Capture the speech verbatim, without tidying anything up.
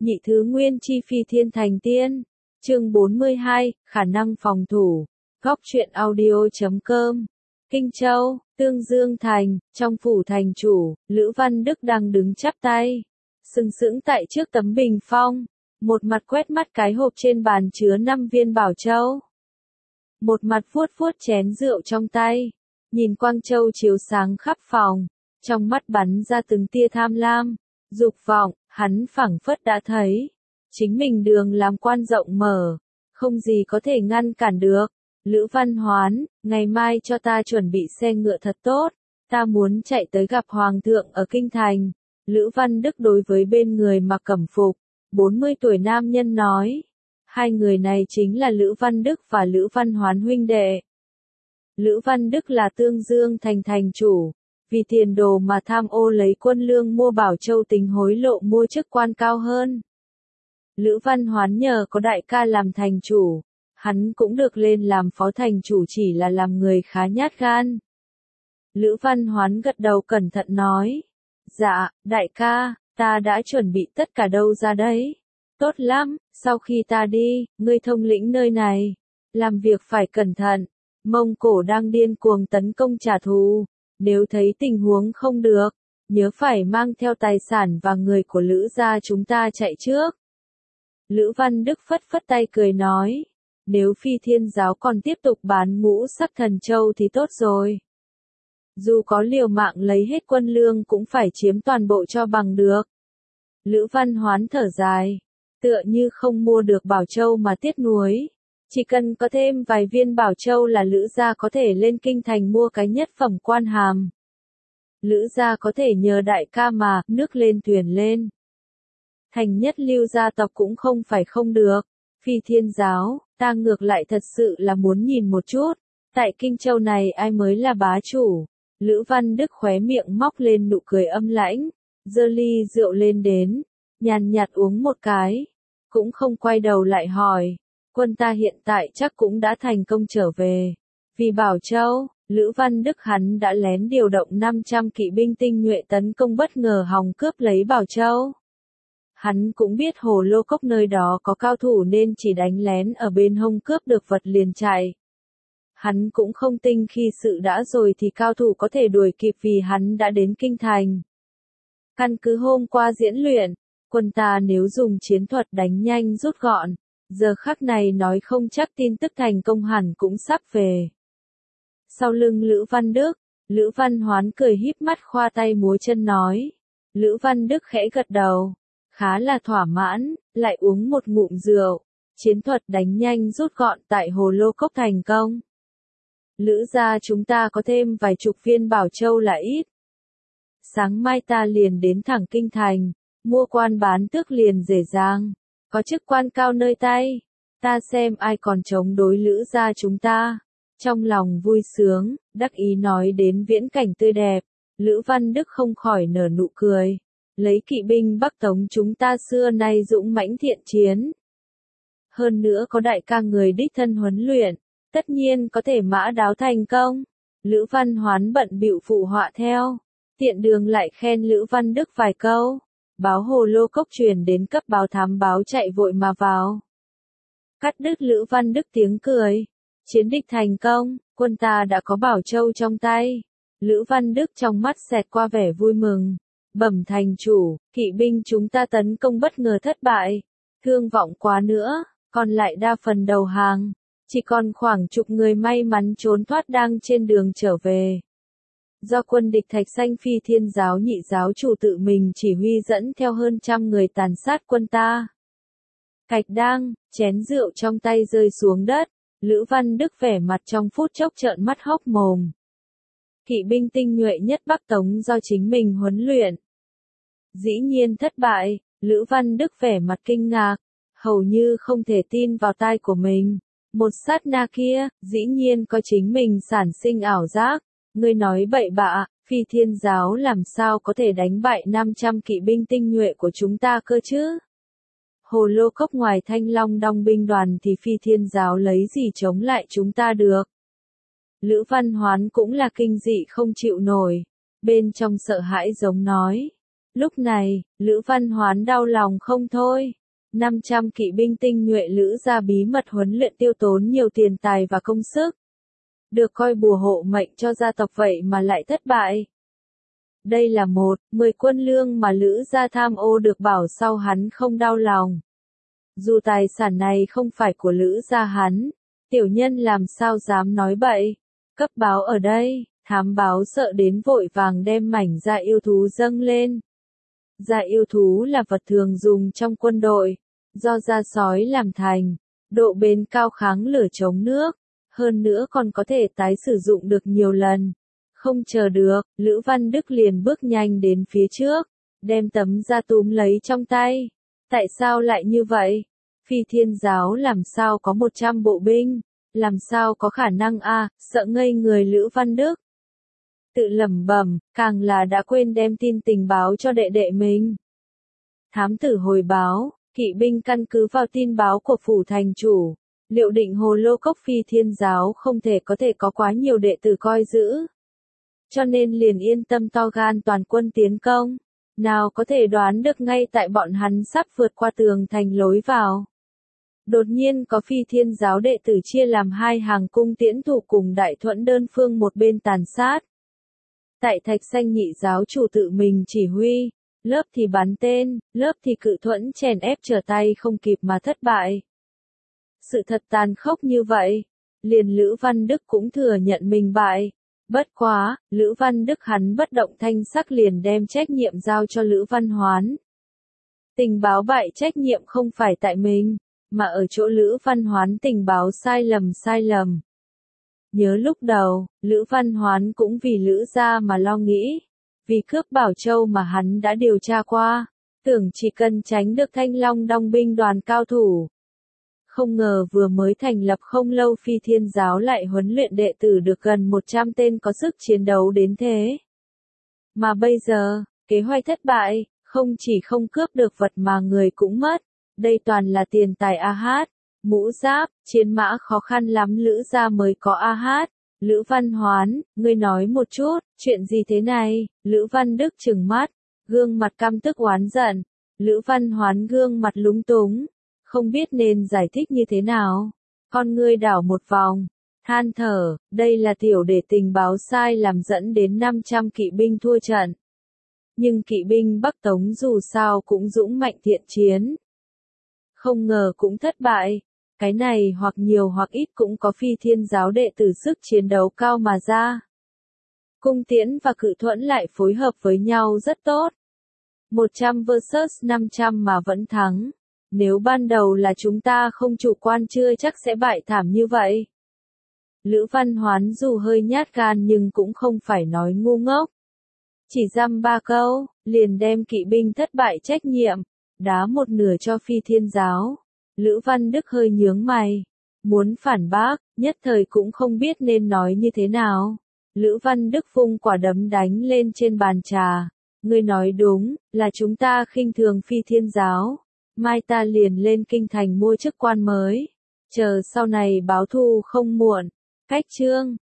Nhị thứ nguyên chi phi thiên thành tiên. Chương bốn mươi hai, khả năng phòng thủ. Góc truyện audio chấm com. Kinh Châu, Tương Dương Thành, trong phủ thành chủ, Lữ Văn Đức đang đứng chắp tay, sừng sững tại trước tấm bình phong, một mặt quét mắt cái hộp trên bàn chứa năm viên bảo châu, một mặt vuốt vuốt chén rượu trong tay, nhìn quang châu chiếu sáng khắp phòng, trong mắt bắn ra từng tia tham lam, dục vọng. Hắn phảng phất đã thấy, chính mình đường làm quan rộng mở, không gì có thể ngăn cản được. Lữ Văn Hoán, ngày mai cho ta chuẩn bị xe ngựa thật tốt, ta muốn chạy tới gặp Hoàng thượng ở Kinh Thành. Lữ Văn Đức đối với bên người mặc cẩm phục, bốn mươi tuổi nam nhân nói. Hai người này chính là Lữ Văn Đức và Lữ Văn Hoán huynh đệ. Lữ Văn Đức là Tương Dương Thành thành chủ. Vì tiền đồ mà tham ô lấy quân lương mua bảo châu tính hối lộ mua chức quan cao hơn. Lữ Văn Hoán nhờ có đại ca làm thành chủ, hắn cũng được lên làm phó thành chủ chỉ là làm người khá nhát gan. Lữ Văn Hoán gật đầu cẩn thận nói, dạ, đại ca, ta đã chuẩn bị tất cả đâu ra đấy. Tốt lắm, sau khi ta đi, ngươi thông lĩnh nơi này, làm việc phải cẩn thận, Mông Cổ đang điên cuồng tấn công trả thù. Nếu thấy tình huống không được, nhớ phải mang theo tài sản và người của Lữ gia chúng ta chạy trước. Lữ Văn Đức phất phất tay cười nói, nếu Phi Thiên giáo còn tiếp tục bán ngũ sắc thần châu thì tốt rồi. Dù có liều mạng lấy hết quân lương cũng phải chiếm toàn bộ cho bằng được. Lữ Văn Hoán thở dài, tựa như không mua được bảo châu mà tiếc nuối. Chỉ cần có thêm vài viên bảo châu là Lữ gia có thể lên Kinh Thành mua cái nhất phẩm quan hàm. Lữ gia có thể nhờ đại ca mà, nước lên thuyền lên. Thành nhất lưu gia tộc cũng không phải không được. Phi Thiên giáo, ta ngược lại thật sự là muốn nhìn một chút. Tại Kinh Châu này ai mới là bá chủ. Lữ Văn Đức khóe miệng móc lên nụ cười âm lãnh. Giơ ly rượu lên đến, nhàn nhạt uống một cái. Cũng không quay đầu lại hỏi. Quân ta hiện tại chắc cũng đã thành công trở về. Vì Bảo Châu, Lữ Văn Đức hắn đã lén điều động năm trăm kỵ binh tinh nhuệ tấn công bất ngờ hòng cướp lấy Bảo Châu. Hắn cũng biết Hồ Lô Cốc nơi đó có cao thủ nên chỉ đánh lén ở bên hông cướp được vật liền chạy. Hắn cũng không tin khi sự đã rồi thì cao thủ có thể đuổi kịp vì hắn đã đến Kinh Thành. Căn cứ hôm qua diễn luyện, quân ta nếu dùng chiến thuật đánh nhanh rút gọn, giờ khắc này nói không chắc tin tức thành công hẳn cũng sắp về. Sau lưng Lữ Văn Đức, Lữ Văn Hoán cười híp mắt khoa tay múa chân nói. Lữ Văn Đức khẽ gật đầu, khá là thỏa mãn, lại uống một ngụm rượu. Chiến thuật đánh nhanh rút gọn tại Hồ Lô Cốc thành công. Lữ gia chúng ta có thêm vài chục viên bảo châu là ít. Sáng mai ta liền đến thẳng Kinh Thành, mua quan bán tước liền dễ dàng. Có chức quan cao nơi tay, ta xem ai còn chống đối Lữ gia chúng ta. Trong lòng vui sướng, đắc ý nói đến viễn cảnh tươi đẹp, Lữ Văn Đức không khỏi nở nụ cười. Lấy kỵ binh Bắc Tống chúng ta xưa nay dũng mãnh thiện chiến. Hơn nữa có đại ca người đích thân huấn luyện, tất nhiên có thể mã đáo thành công. Lữ Văn Hoán bận bịu phụ họa theo, tiện đường lại khen Lữ Văn Đức vài câu. Báo Hồ Lô Cốc truyền đến cấp báo thám báo chạy vội mà vào. Cắt đứt Lữ Văn Đức tiếng cười. Chiến địch thành công, quân ta đã có bảo châu trong tay. Lữ Văn Đức trong mắt xẹt qua vẻ vui mừng. Bẩm thành chủ, kỵ binh chúng ta tấn công bất ngờ thất bại. Thương vọng quá nữa, còn lại đa phần đầu hàng. Chỉ còn khoảng chục người may mắn trốn thoát đang trên đường trở về. Do quân địch Thạch Xanh Phi Thiên giáo nhị giáo chủ tự mình chỉ huy dẫn theo hơn trăm người tàn sát quân ta. Cạch đang, chén rượu trong tay rơi xuống đất, Lữ Văn Đức vẻ mặt trong phút chốc trợn mắt hốc mồm. Kỵ binh tinh nhuệ nhất Bắc Tống do chính mình huấn luyện. Dĩ nhiên thất bại, Lữ Văn Đức vẻ mặt kinh ngạc, hầu như không thể tin vào tai của mình. Một sát na kia, dĩ nhiên có chính mình sản sinh ảo giác. Ngươi nói bậy bạ, Phi Thiên giáo làm sao có thể đánh bại năm trăm kỵ binh tinh nhuệ của chúng ta cơ chứ? Hồ Lô Cốc ngoài Thanh Long Đong binh đoàn thì Phi Thiên giáo lấy gì chống lại chúng ta được? Lữ Văn Hoán cũng là kinh dị không chịu nổi, bên trong sợ hãi giống nói. Lúc này, Lữ Văn Hoán đau lòng không thôi. năm trăm kỵ binh tinh nhuệ Lữ gia bí mật huấn luyện tiêu tốn nhiều tiền tài và công sức. Được coi bùa hộ mệnh cho gia tộc vậy mà lại thất bại. Đây là một, mười quân lương mà Lữ gia tham ô được bảo sao hắn không đau lòng. Dù tài sản này không phải của Lữ gia hắn, tiểu nhân làm sao dám nói bậy. Cấp báo ở đây, thám báo sợ đến vội vàng đem mảnh da yêu thú dâng lên. Da yêu thú là vật thường dùng trong quân đội, do da sói làm thành, độ bền cao kháng lửa chống nước, hơn nữa còn có thể tái sử dụng được nhiều lần. Không chờ được, Lữ Văn Đức liền bước nhanh đến phía trước, đem tấm da túm lấy trong tay. Tại sao lại như vậy? Phi Thiên giáo làm sao có một trăm bộ binh? Làm sao có khả năng a? À, sợ ngây người Lữ Văn Đức. Tự lẩm bẩm, càng là đã quên đem tin tình báo cho đệ đệ mình. Thám tử hồi báo, kỵ binh căn cứ vào tin báo của phủ thành chủ, liệu định Hồ Lô Cốc Phi Thiên giáo không thể có thể có quá nhiều đệ tử coi giữ. Cho nên liền yên tâm to gan toàn quân tiến công. Nào có thể đoán được ngay tại bọn hắn sắp vượt qua tường thành lối vào. Đột nhiên có Phi Thiên giáo đệ tử chia làm hai hàng cung tiễn thủ cùng Đại Thuẫn đơn phương một bên tàn sát. Tại Thạch Xanh nhị giáo chủ tự mình chỉ huy, lớp thì bắn tên, lớp thì cự thuẫn chèn ép trở tay không kịp mà thất bại. Sự thật tàn khốc như vậy, liền Lữ Văn Đức cũng thừa nhận mình bại. Bất quá, Lữ Văn Đức hắn bất động thanh sắc liền đem trách nhiệm giao cho Lữ Văn Hoán. Tình báo bại trách nhiệm không phải tại mình, mà ở chỗ Lữ Văn Hoán tình báo sai lầm sai lầm. Nhớ lúc đầu, Lữ Văn Hoán cũng vì Lữ gia mà lo nghĩ, vì cướp Bảo Châu mà hắn đã điều tra qua, tưởng chỉ cần tránh được Thanh Long Đong binh đoàn cao thủ. Không ngờ vừa mới thành lập không lâu Phi Thiên giáo lại huấn luyện đệ tử được gần một trăm tên có sức chiến đấu đến thế. Mà bây giờ, kế hoạch thất bại, không chỉ không cướp được vật mà người cũng mất, đây toàn là tiền tài a hát, mũ giáp, chiến mã khó khăn lắm Lữ gia mới có a hát. Lữ Văn Hoán, ngươi nói một chút, chuyện gì thế này? Lữ Văn Đức trừng mắt, gương mặt căm tức oán giận. Lữ Văn Hoán gương mặt lúng túng, không biết nên giải thích như thế nào. Con ngươi đảo một vòng, than thở, đây là tiểu để tình báo sai làm dẫn đến năm trăm kỵ binh thua trận. Nhưng kỵ binh Bắc Tống dù sao cũng dũng mạnh thiện chiến. Không ngờ cũng thất bại. Cái này hoặc nhiều hoặc ít cũng có Phi Thiên giáo đệ tử sức chiến đấu cao mà ra. Cung tiễn và cự thuẫn lại phối hợp với nhau rất tốt. một trăm versus năm trăm mà vẫn thắng. Nếu ban đầu là chúng ta không chủ quan chưa chắc sẽ bại thảm như vậy. Lữ Văn Hoán dù hơi nhát gan nhưng cũng không phải nói ngu ngốc. Chỉ dăm ba câu, liền đem kỵ binh thất bại trách nhiệm, đá một nửa cho Phi Thiên giáo. Lữ Văn Đức hơi nhướng mày, muốn phản bác, nhất thời cũng không biết nên nói như thế nào. Lữ Văn Đức vung quả đấm đánh lên trên bàn trà. Ngươi nói đúng, là chúng ta khinh thường Phi Thiên giáo. Mai ta liền lên kinh thành mua chức quan mới. Chờ sau này báo thù không muộn. Cách chương